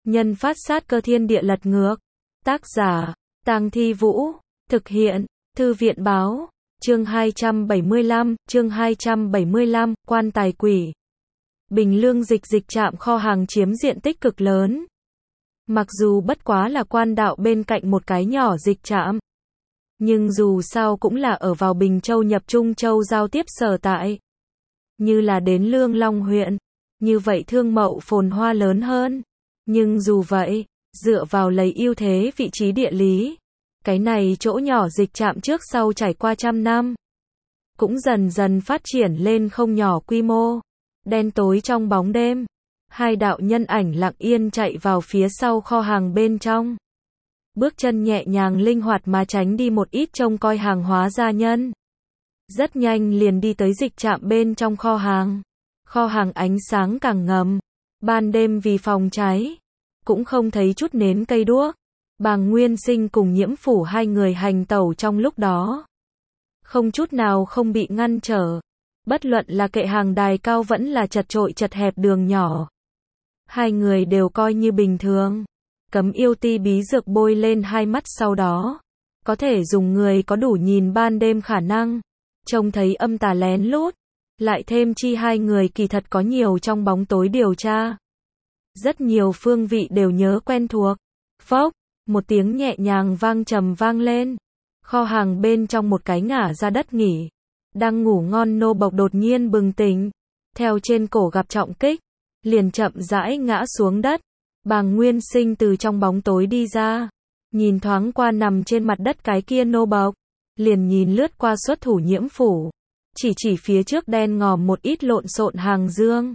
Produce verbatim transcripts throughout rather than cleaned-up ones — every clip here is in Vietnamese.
Nhân phát sát cơ thiên địa lật ngược. Tác giả, Tang Thi Vũ. Thực hiện, Thư viện báo. Chương hai trăm bảy mươi lăm, chương hai trăm bảy mươi lăm, quan tài quỷ. Bình Lương dịch dịch trạm kho hàng chiếm diện tích cực lớn. Mặc dù bất quá là quan đạo bên cạnh một cái nhỏ dịch trạm, nhưng dù sao cũng là ở vào Bình Châu nhập Trung Châu giao tiếp sở tại. Như là đến Lương Long huyện, như vậy thương mậu phồn hoa lớn hơn. Nhưng dù vậy, dựa vào lấy ưu thế vị trí địa lý, cái này chỗ nhỏ dịch trạm trước sau trải qua trăm năm, cũng dần dần phát triển lên không nhỏ quy mô. Đen tối trong bóng đêm, hai đạo nhân ảnh lặng yên chạy vào phía sau kho hàng bên trong. Bước chân nhẹ nhàng linh hoạt mà tránh đi một ít trông coi hàng hóa gia nhân. Rất nhanh liền đi tới dịch trạm bên trong kho hàng. Kho hàng ánh sáng càng ngầm. Ban đêm vì phòng cháy, cũng không thấy chút nến cây đuốc. Bàng Nguyên Sinh cùng Nhiễm Phủ hai người hành tẩu trong lúc đó, không chút nào không bị ngăn trở. Bất luận là kệ hàng đài cao vẫn là chật chội chật hẹp đường nhỏ, hai người đều coi như bình thường. Cấm yêu ti bí dược bôi lên hai mắt sau đó, có thể dùng người có đủ nhìn ban đêm khả năng, trông thấy âm tà lén lút. Lại thêm chi hai người kỳ thật có nhiều trong bóng tối điều tra. Rất nhiều phương vị đều nhớ quen thuộc. Phốc, một tiếng nhẹ nhàng vang trầm vang lên. Kho hàng bên trong một cái ngả ra đất nghỉ. Đang ngủ ngon nô bộc đột nhiên bừng tỉnh. Theo trên cổ gặp trọng kích, liền chậm rãi ngã xuống đất. Bàng Nguyên Sinh từ trong bóng tối đi ra, nhìn thoáng qua nằm trên mặt đất cái kia nô bộc, liền nhìn lướt qua xuất thủ Nhiễm Phủ, chỉ chỉ phía trước đen ngòm một ít lộn xộn hàng dương.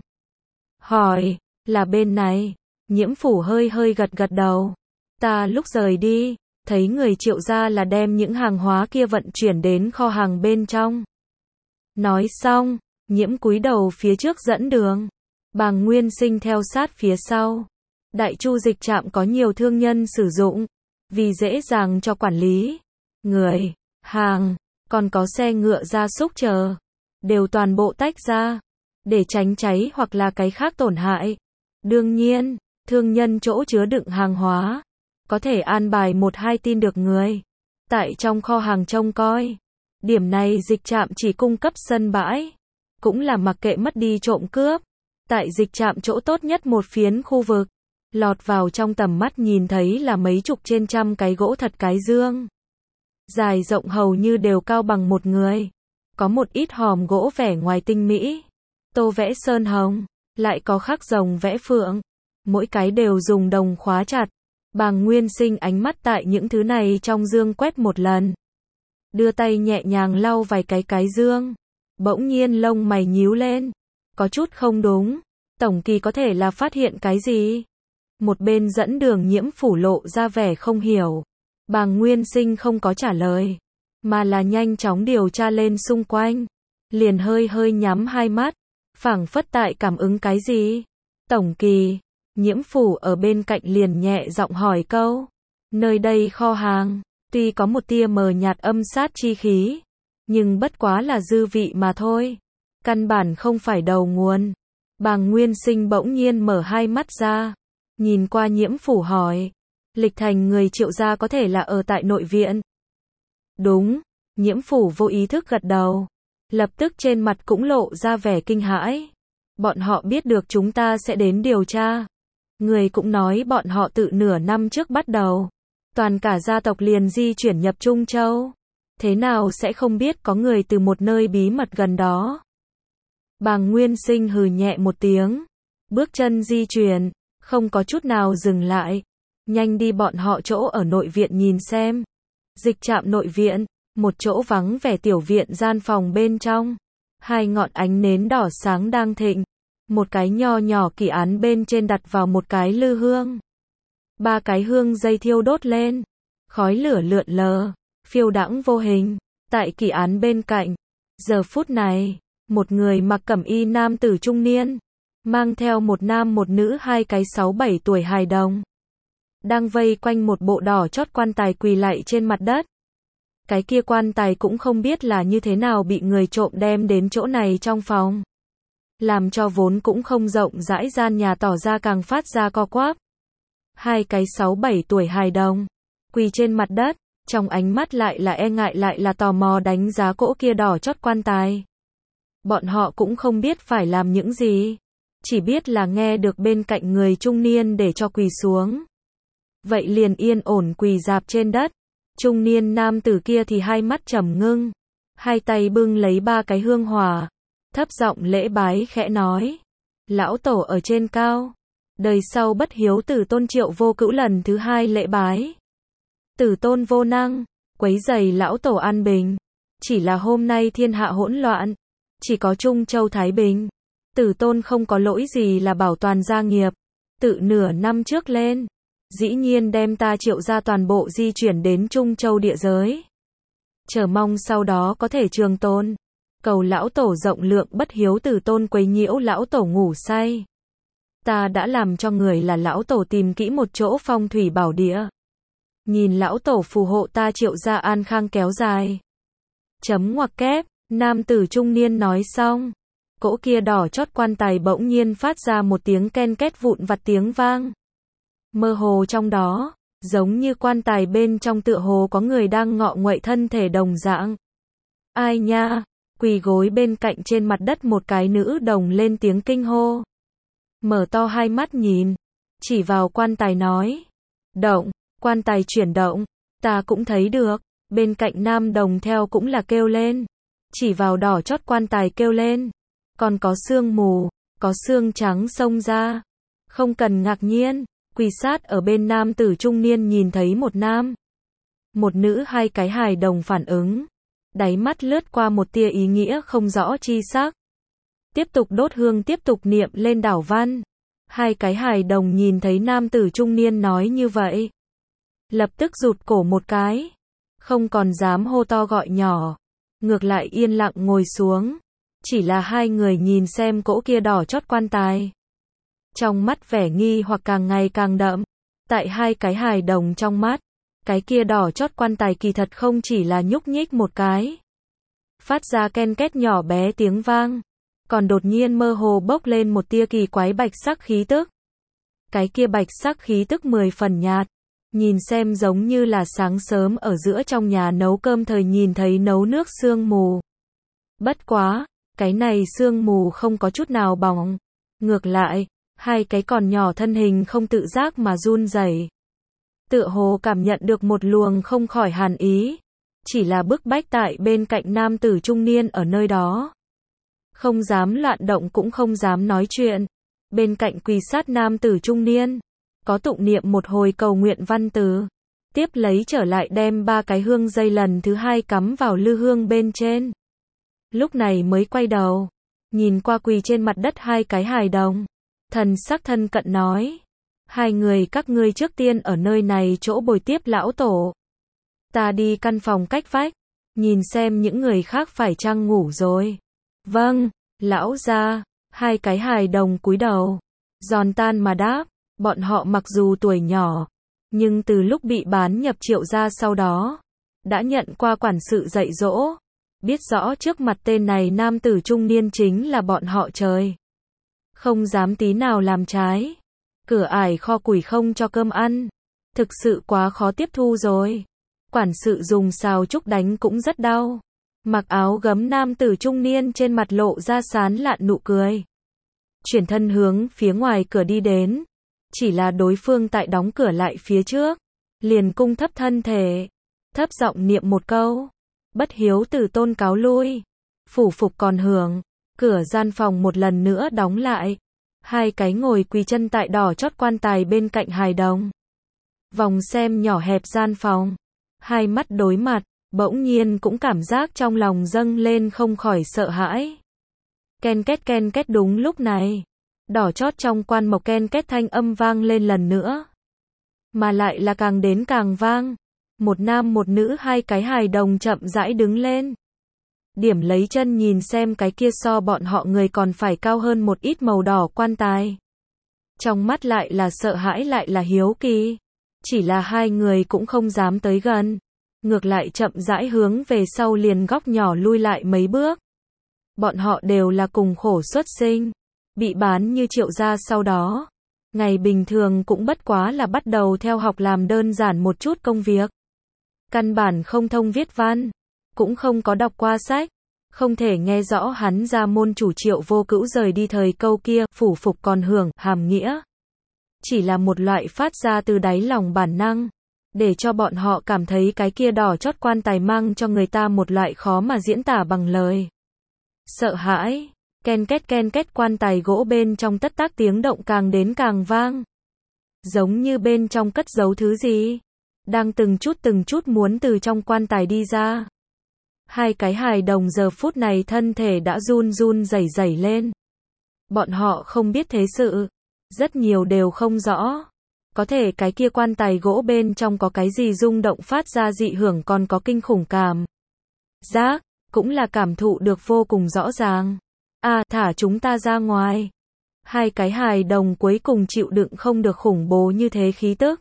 Hỏi, là bên này? Nhiễm Phủ hơi hơi gật gật đầu. Ta lúc rời đi, thấy người Triệu gia là đem những hàng hóa kia vận chuyển đến kho hàng bên trong. Nói xong, Nhiễm cúi đầu phía trước dẫn đường. Bàng Nguyên Sinh theo sát phía sau. Đại Chu dịch trạm có nhiều thương nhân sử dụng, vì dễ dàng cho quản lý. Người, hàng, còn có xe ngựa gia súc chờ, đều toàn bộ tách ra, để tránh cháy hoặc là cái khác tổn hại. Đương nhiên, thương nhân chỗ chứa đựng hàng hóa, có thể an bài một hai tin được người tại trong kho hàng trông coi. Điểm này dịch trạm chỉ cung cấp sân bãi, cũng là mặc kệ mất đi trộm cướp. Tại dịch trạm chỗ tốt nhất một phiến khu vực, lọt vào trong tầm mắt nhìn thấy là mấy chục trên trăm cái gỗ thật cái dương. Dài rộng hầu như đều cao bằng một người. Có một ít hòm gỗ vẻ ngoài tinh mỹ, tô vẽ sơn hồng, lại có khắc rồng vẽ phượng. Mỗi cái đều dùng đồng khóa chặt. Bàng Nguyên Sinh ánh mắt tại những thứ này trong dương quét một lần, đưa tay nhẹ nhàng lau vài cái cái dương. Bỗng nhiên lông mày nhíu lên, có chút không đúng. Tổng kỳ có thể là phát hiện cái gì? Một bên dẫn đường Nhiễm Phủ lộ ra vẻ không hiểu. Bàng Nguyên Sinh không có trả lời, mà là nhanh chóng điều tra lên xung quanh. Liền hơi hơi nhắm hai mắt, phảng phất tại cảm ứng cái gì. Tổng kỳ, Nhiễm Phủ ở bên cạnh liền nhẹ giọng hỏi câu. Nơi đây kho hàng, tuy có một tia mờ nhạt âm sát chi khí, nhưng bất quá là dư vị mà thôi. Căn bản không phải đầu nguồn. Bàng Nguyên Sinh bỗng nhiên mở hai mắt ra, nhìn qua Nhiễm Phủ hỏi. Lịch Thành người Triệu gia có thể là ở tại nội viện? Đúng, Nhiễm Phủ vô ý thức gật đầu. Lập tức trên mặt cũng lộ ra vẻ kinh hãi. Bọn họ biết được chúng ta sẽ đến điều tra. Người cũng nói bọn họ tự nửa năm trước bắt đầu, toàn cả gia tộc liền di chuyển nhập Trung Châu. Thế nào sẽ không biết có người từ một nơi bí mật gần đó? Bàng Nguyên Sinh hừ nhẹ một tiếng, bước chân di chuyển, không có chút nào dừng lại. Nhanh đi bọn họ chỗ ở nội viện nhìn xem. Dịch trạm nội viện, một chỗ vắng vẻ tiểu viện gian phòng bên trong. Hai ngọn ánh nến đỏ sáng đang thịnh. Một cái nho nhỏ kỷ án bên trên đặt vào một cái lư hương. Ba cái hương dây thiêu đốt lên. Khói lửa lượn lờ, phiêu đãng vô hình. Tại kỷ án bên cạnh, giờ phút này, một người mặc cẩm y nam tử trung niên, mang theo một nam một nữ hai cái sáu bảy tuổi hài đồng, đang vây quanh một bộ đỏ chót quan tài quỳ lạy trên mặt đất. Cái kia quan tài cũng không biết là như thế nào bị người trộm đem đến chỗ này trong phòng, làm cho vốn cũng không rộng rãi gian nhà tỏ ra càng phát ra co quắp. Hai cái sáu bảy tuổi hài đồng, quỳ trên mặt đất, trong ánh mắt lại là e ngại lại là tò mò đánh giá cỗ kia đỏ chót quan tài. Bọn họ cũng không biết phải làm những gì, chỉ biết là nghe được bên cạnh người trung niên để cho quỳ xuống. Vậy liền yên ổn quỳ rạp trên đất. Trung niên nam tử kia thì hai mắt trầm ngưng, hai tay bưng lấy ba cái hương hỏa, thấp giọng lễ bái khẽ nói: Lão tổ ở trên cao, đời sau bất hiếu tử tôn Triệu Vô Cữu lần thứ hai lễ bái. Tử tôn vô năng, quấy rầy lão tổ an bình, chỉ là hôm nay thiên hạ hỗn loạn, chỉ có Trung Châu thái bình. Tử tôn không có lỗi gì là bảo toàn gia nghiệp, tự nửa năm trước lên, dĩ nhiên đem ta Triệu gia toàn bộ di chuyển đến Trung Châu địa giới. Chờ mong sau đó có thể trường tôn, cầu lão tổ rộng lượng bất hiếu tử tôn quấy nhiễu lão tổ ngủ say. Ta đã làm cho người là lão tổ tìm kỹ một chỗ phong thủy bảo địa. Nhìn lão tổ phù hộ ta Triệu gia an khang kéo dài. Chấm ngoặc kép, nam tử trung niên nói xong. Cỗ kia đỏ chót quan tài bỗng nhiên phát ra một tiếng ken két vụn vặt tiếng vang. Mơ hồ trong đó, giống như quan tài bên trong tựa hồ có người đang ngọ nguậy thân thể đồng dạng. Ai nha, quỳ gối bên cạnh trên mặt đất một cái nữ đồng lên tiếng kinh hô. Mở to hai mắt nhìn, chỉ vào quan tài nói. Động, quan tài chuyển động, ta cũng thấy được, bên cạnh nam đồng theo cũng là kêu lên. Chỉ vào đỏ chót quan tài kêu lên. Còn có sương mù, có xương trắng xông ra. Không cần ngạc nhiên, quỳ sát ở bên nam tử trung niên nhìn thấy một nam, một nữ hai cái hài đồng phản ứng. Đáy mắt lướt qua một tia ý nghĩa không rõ chi sắc. Tiếp tục đốt hương tiếp tục niệm lên đảo văn. Hai cái hài đồng nhìn thấy nam tử trung niên nói như vậy. Lập tức rụt cổ một cái. Không còn dám hô to gọi nhỏ. Ngược lại yên lặng ngồi xuống. Chỉ là hai người nhìn xem cỗ kia đỏ chót quan tài. Trong mắt vẻ nghi hoặc càng ngày càng đậm. Tại hai cái hài đồng trong mắt, cái kia đỏ chót quan tài kỳ thật không chỉ là nhúc nhích một cái. Phát ra ken két nhỏ bé tiếng vang. Còn đột nhiên mơ hồ bốc lên một tia kỳ quái bạch sắc khí tức. Cái kia bạch sắc khí tức mười phần nhạt. Nhìn xem giống như là sáng sớm ở giữa trong nhà nấu cơm thời nhìn thấy nấu nước sương mù. Bất quá, cái này sương mù không có chút nào bỏng. Ngược lại, hai cái còn nhỏ thân hình không tự giác mà run rẩy. Tựa hồ cảm nhận được một luồng không khỏi hàn ý. Chỉ là bức bách tại bên cạnh nam tử trung niên ở nơi đó. Không dám loạn động cũng không dám nói chuyện. Bên cạnh quỳ sát nam tử trung niên, có tụng niệm một hồi cầu nguyện văn từ. Tiếp lấy trở lại đem ba cái hương dây lần thứ hai cắm vào lư hương bên trên. Lúc này mới quay đầu, nhìn qua quỳ trên mặt đất hai cái hài đồng. Thần sắc thân cận nói. Hai người các ngươi trước tiên ở nơi này chỗ bồi tiếp lão tổ. Ta đi căn phòng cách vách, nhìn xem những người khác phải chăng ngủ rồi. Vâng, lão gia. Hai cái hài đồng cúi đầu, giòn tan mà đáp. Bọn họ mặc dù tuổi nhỏ, nhưng từ lúc bị bán nhập Triệu gia sau đó, đã nhận qua quản sự dạy dỗ. Biết rõ trước mặt tên này nam tử trung niên chính là bọn họ trời. Không dám tí nào làm trái. Cửa ải kho củi không cho cơm ăn. Thực sự quá khó tiếp thu rồi. Quản sự dùng xào trúc đánh cũng rất đau. Mặc áo gấm nam tử trung niên trên mặt lộ ra sán lạn nụ cười. Chuyển thân hướng phía ngoài cửa đi đến. Chỉ là đối phương tại đóng cửa lại phía trước. Liền cung thấp thân thể. Thấp giọng niệm một câu. Bất hiếu tử tôn cáo lui. Phủ phục còn hưởng. Cửa gian phòng một lần nữa đóng lại. Hai cái ngồi quỳ chân tại đỏ chót quan tài bên cạnh hài đồng. Vòng xem nhỏ hẹp gian phòng. Hai mắt đối mặt, bỗng nhiên cũng cảm giác trong lòng dâng lên không khỏi sợ hãi. Ken két ken két đúng lúc này. Đỏ chót trong quan mộc ken két thanh âm vang lên lần nữa. Mà lại là càng đến càng vang. Một nam một nữ hai cái hài đồng chậm rãi đứng lên. Điểm lấy chân nhìn xem cái kia so bọn họ người còn phải cao hơn một ít màu đỏ quan tài. Trong mắt lại là sợ hãi lại là hiếu kỳ. Chỉ là hai người cũng không dám tới gần. Ngược lại chậm rãi hướng về sau liền góc nhỏ lui lại mấy bước. Bọn họ đều là cùng khổ xuất sinh. Bị bán như Triệu gia sau đó. Ngày bình thường cũng bất quá là bắt đầu theo học làm đơn giản một chút công việc. Căn bản không thông viết văn, cũng không có đọc qua sách, không thể nghe rõ hắn ra môn chủ Triệu Vô Cữu rời đi thời câu kia, phủ phục còn hưởng, hàm nghĩa. Chỉ là một loại phát ra từ đáy lòng bản năng, để cho bọn họ cảm thấy cái kia đỏ chót quan tài mang cho người ta một loại khó mà diễn tả bằng lời. Sợ hãi, ken két ken két quan tài gỗ bên trong tất tác tiếng động càng đến càng vang. Giống như bên trong cất giấu thứ gì, đang từng chút từng chút muốn từ trong quan tài đi ra. Hai cái hài đồng giờ phút này thân thể đã run run rẩy rẩy lên. Bọn họ không biết thế sự, rất nhiều đều không rõ. Có thể cái kia quan tài gỗ bên trong có cái gì rung động phát ra dị hưởng còn có kinh khủng cảm giác, cũng là cảm thụ được vô cùng rõ ràng. À, thả chúng ta ra ngoài. Hai cái hài đồng cuối cùng chịu đựng không được khủng bố như thế khí tức.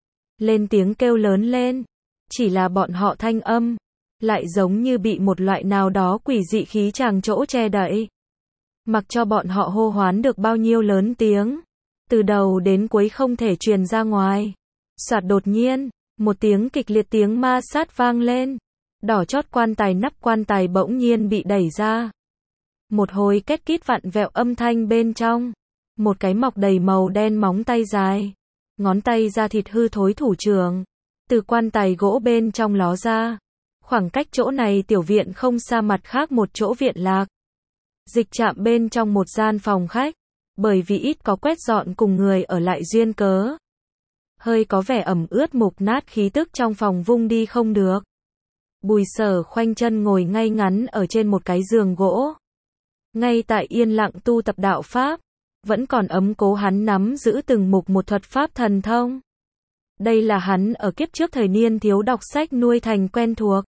Lên tiếng kêu lớn lên. Chỉ là bọn họ thanh âm, lại giống như bị một loại nào đó quỷ dị khí tràng chỗ che đậy. Mặc cho bọn họ hô hoán được bao nhiêu lớn tiếng, từ đầu đến cuối không thể truyền ra ngoài. Soạt đột nhiên, một tiếng kịch liệt tiếng ma sát vang lên. Đỏ chót quan tài nắp quan tài bỗng nhiên bị đẩy ra. Một hồi két kít vặn vẹo âm thanh bên trong. Một cái mọc đầy màu đen móng tay dài. Ngón tay da thịt hư thối thủ trưởng. Từ quan tài gỗ bên trong ló ra. Khoảng cách chỗ này tiểu viện không xa mặt khác một chỗ viện lạc. Dịch trạm bên trong một gian phòng khách. Bởi vì ít có quét dọn cùng người ở lại duyên cớ. Hơi có vẻ ẩm ướt mục nát khí tức trong phòng vung đi không được. Bùi Sở khoanh chân ngồi ngay ngắn ở trên một cái giường gỗ. Ngay tại yên lặng tu tập đạo Pháp. Vẫn còn ấm cố hắn nắm giữ từng mục một thuật Pháp thần thông. Đây là hắn ở kiếp trước thời niên thiếu đọc sách nuôi thành quen thuộc.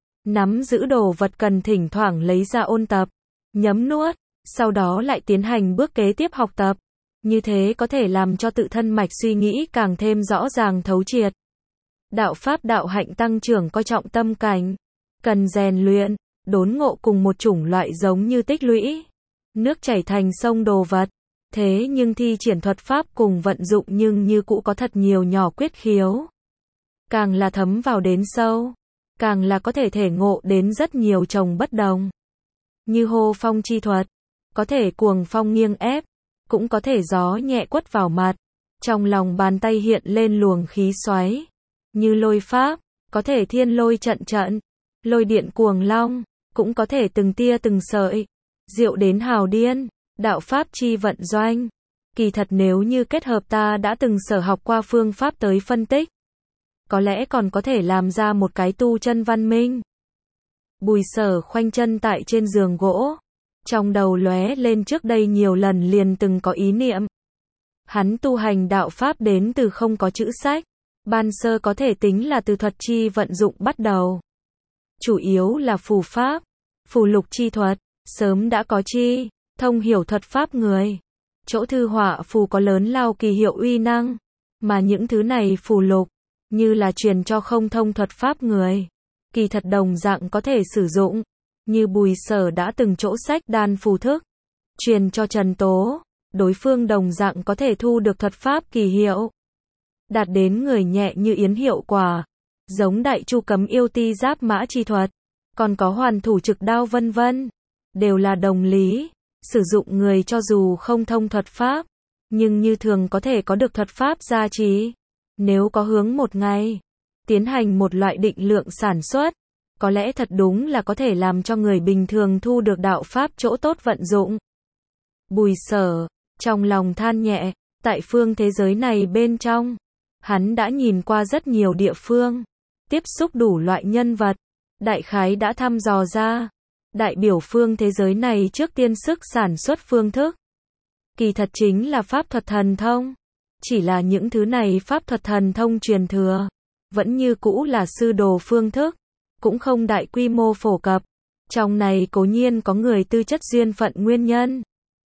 Nắm giữ đồ vật cần thỉnh thoảng lấy ra ôn tập, nhấm nuốt, sau đó lại tiến hành bước kế tiếp học tập. Như thế có thể làm cho tự thân mạch suy nghĩ càng thêm rõ ràng thấu triệt. Đạo Pháp đạo hạnh tăng trưởng coi trọng tâm cảnh, cần rèn luyện, đốn ngộ cùng một chủng loại giống như tích lũy. Nước chảy thành sông đồ vật. Thế nhưng thi triển thuật Pháp cùng vận dụng nhưng như cũ có thật nhiều nhỏ quyết khiếu. Càng là thấm vào đến sâu, càng là có thể thể ngộ đến rất nhiều chồng bất đồng. Như hô phong chi thuật, có thể cuồng phong nghiêng ép, cũng có thể gió nhẹ quất vào mặt. Trong lòng bàn tay hiện lên luồng khí xoáy. Như lôi Pháp, có thể thiên lôi trận trận, lôi điện cuồng long, cũng có thể từng tia từng sợi. Diệu đến hào điên, đạo Pháp chi vận doanh. Kỳ thật nếu như kết hợp ta đã từng sở học qua phương pháp tới phân tích, có lẽ còn có thể làm ra một cái tu chân văn minh. Bùi Sở khoanh chân tại trên giường gỗ. Trong đầu lóe lên trước đây nhiều lần liền từng có ý niệm. Hắn tu hành đạo Pháp đến từ không có chữ sách. Ban sơ có thể tính là từ thuật chi vận dụng bắt đầu. Chủ yếu là phù Pháp, phù lục chi thuật, sớm đã có chi, thông hiểu thuật Pháp người. Chỗ thư họa phù có lớn lao kỳ hiệu uy năng. Mà những thứ này phù lục, như là truyền cho không thông thuật Pháp người. Kỳ thật đồng dạng có thể sử dụng. Như Bùi Sở đã từng chỗ sách đan phù thức, truyền cho Trần Tố, đối phương đồng dạng có thể thu được thuật Pháp kỳ hiệu. Đạt đến người nhẹ như yến hiệu quả, giống đại chu cấm yêu ti giáp mã chi thuật, còn có hoàn thủ trực đao vân vân, đều là đồng lý. Sử dụng người cho dù không thông thuật Pháp, nhưng như thường có thể có được thuật Pháp gia trì. Nếu có hướng một ngày, tiến hành một loại định lượng sản xuất, có lẽ thật đúng là có thể làm cho người bình thường thu được đạo Pháp chỗ tốt vận dụng. Bùi Sở, trong lòng than nhẹ, tại phương thế giới này bên trong, hắn đã nhìn qua rất nhiều địa phương, tiếp xúc đủ loại nhân vật, đại khái đã thăm dò ra, đại biểu phương thế giới này trước tiên sức sản xuất phương thức. Kỳ thật chính là pháp thuật thần thông. Chỉ là những thứ này pháp thuật thần thông truyền thừa, vẫn như cũ là sư đồ phương thức, cũng không đại quy mô phổ cập. Trong này cố nhiên có người tư chất duyên phận nguyên nhân,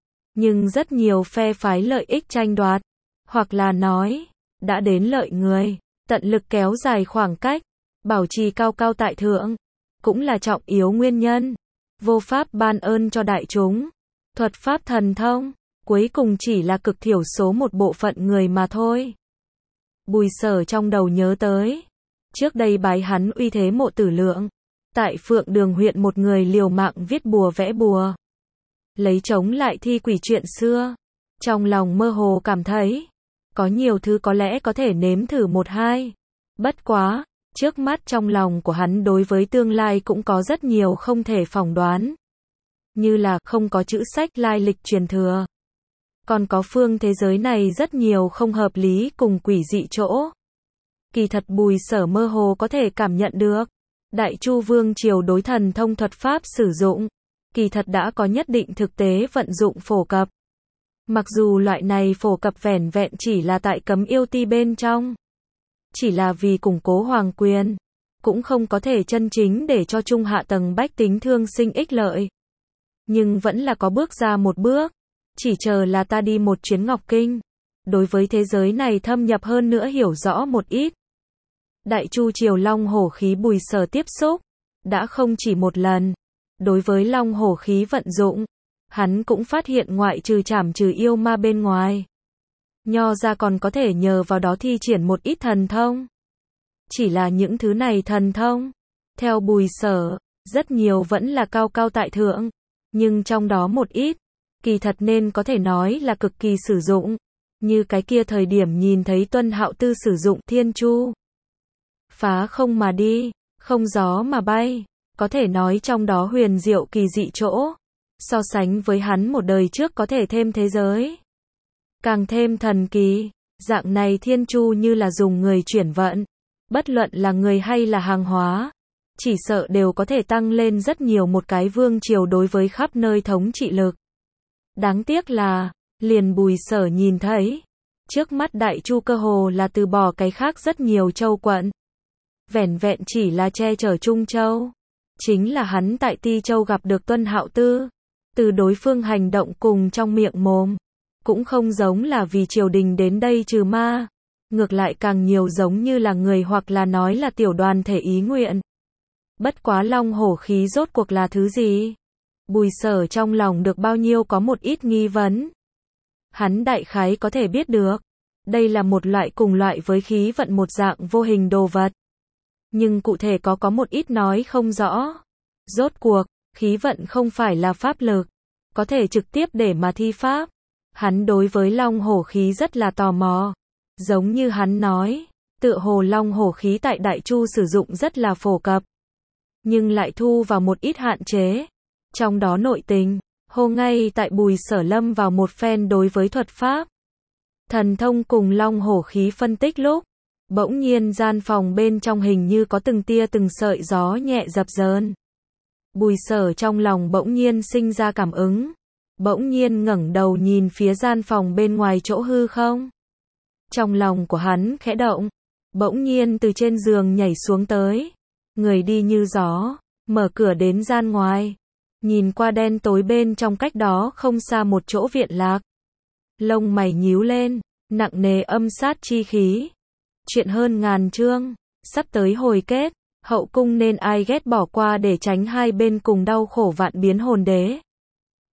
nhưng rất nhiều phe phái lợi ích tranh đoạt, hoặc là nói, đã đến lợi người, tận lực kéo dài khoảng cách, bảo trì cao cao tại thượng, cũng là trọng yếu nguyên nhân. Vô pháp ban ơn cho đại chúng. Thuật pháp thần thông, cuối cùng chỉ là cực thiểu số một bộ phận người mà thôi. Bùi Sở trong đầu nhớ tới, trước đây bái hắn uy thế Mộ Tử Lượng, tại Phượng Đường huyện một người liều mạng viết bùa vẽ bùa, lấy chống lại thi quỷ chuyện xưa. Trong lòng mơ hồ cảm thấy, có nhiều thứ có lẽ có thể nếm thử một hai. Bất quá, trước mắt trong lòng của hắn đối với tương lai cũng có rất nhiều không thể phỏng đoán. Như là không có chữ sách lai lịch truyền thừa. Còn có phương thế giới này rất nhiều không hợp lý cùng quỷ dị chỗ. Kỳ thật Bùi Sở mơ hồ có thể cảm nhận được. Đại Chu Vương triều đối thần thông thuật pháp sử dụng, kỳ thật đã có nhất định thực tế vận dụng phổ cập. Mặc dù loại này phổ cập vẻn vẹn chỉ là tại cấm yêu ti bên trong. Chỉ là vì củng cố hoàng quyền, cũng không có thể chân chính để cho trung hạ tầng bách tính thương sinh ích lợi. Nhưng vẫn là có bước ra một bước, chỉ chờ là ta đi một chuyến Ngọc Kinh. Đối với thế giới này thâm nhập hơn nữa hiểu rõ một ít. Đại Chu triều long hổ khí Bùi Sở tiếp xúc, đã không chỉ một lần. Đối với long hổ khí vận dụng, hắn cũng phát hiện ngoại trừ trảm trừ yêu ma bên ngoài. Nho ra còn có thể nhờ vào đó thi triển một ít thần thông. Chỉ là những thứ này thần thông, theo Bùi Sở, rất nhiều vẫn là cao cao tại thượng. Nhưng trong đó một ít, kỳ thật nên có thể nói là cực kỳ sử dụng. Như cái kia thời điểm nhìn thấy Tuân Hạo Tư sử dụng thiên chu. Phá không mà đi, không gió mà bay. Có thể nói trong đó huyền diệu kỳ dị chỗ. So sánh với hắn một đời trước có thể thêm thế giới. Càng thêm thần kỳ, dạng này thiên chu như là dùng người chuyển vận. Bất luận là người hay là hàng hóa. Chỉ sợ đều có thể tăng lên rất nhiều một cái vương triều đối với khắp nơi thống trị lực. Đáng tiếc là, liền Bùi Sở nhìn thấy. Trước mắt Đại Chu cơ hồ là từ bỏ cái khác rất nhiều châu quận. Vẻn vẹn chỉ là che chở Trung Châu. Chính là hắn tại Ti Châu gặp được Tuân Hạo Tư. Từ đối phương hành động cùng trong miệng mồm. Cũng không giống là vì triều đình đến đây trừ ma. Ngược lại càng nhiều giống như là người hoặc là nói là tiểu đoàn thể ý nguyện. Bất quá long hổ khí rốt cuộc là thứ gì? Bùi Sở trong lòng được bao nhiêu có một ít nghi vấn. Hắn đại khái có thể biết được. Đây là một loại cùng loại với khí vận một dạng vô hình đồ vật. Nhưng cụ thể có có một ít nói không rõ. Rốt cuộc, khí vận không phải là pháp lực. Có thể trực tiếp để mà thi pháp. Hắn đối với long hổ khí rất là tò mò. Giống như hắn nói, tựa hồ long hổ khí tại Đại Chu sử dụng rất là phổ cập. Nhưng lại thu vào một ít hạn chế. Trong đó nội tình, hô ngay tại Bùi Sở lâm vào một phen đối với thuật pháp. Thần thông cùng long hổ khí phân tích lúc. Bỗng nhiên gian phòng bên trong hình như có từng tia từng sợi gió nhẹ dập dờn. Bùi Sở trong lòng bỗng nhiên sinh ra cảm ứng. Bỗng nhiên ngẩng đầu nhìn phía gian phòng bên ngoài chỗ hư không. Trong lòng của hắn khẽ động. Bỗng nhiên từ trên giường nhảy xuống tới. Người đi như gió, mở cửa đến gian ngoài. Nhìn qua đen tối bên trong cách đó không xa một chỗ viện lạc. Lông mày nhíu lên, nặng nề âm sát chi khí. Chuyện hơn ngàn chương, sắp tới hồi kết. Hậu cung nên ai ghét bỏ qua để tránh hai bên cùng đau khổ vạn biến hồn đế.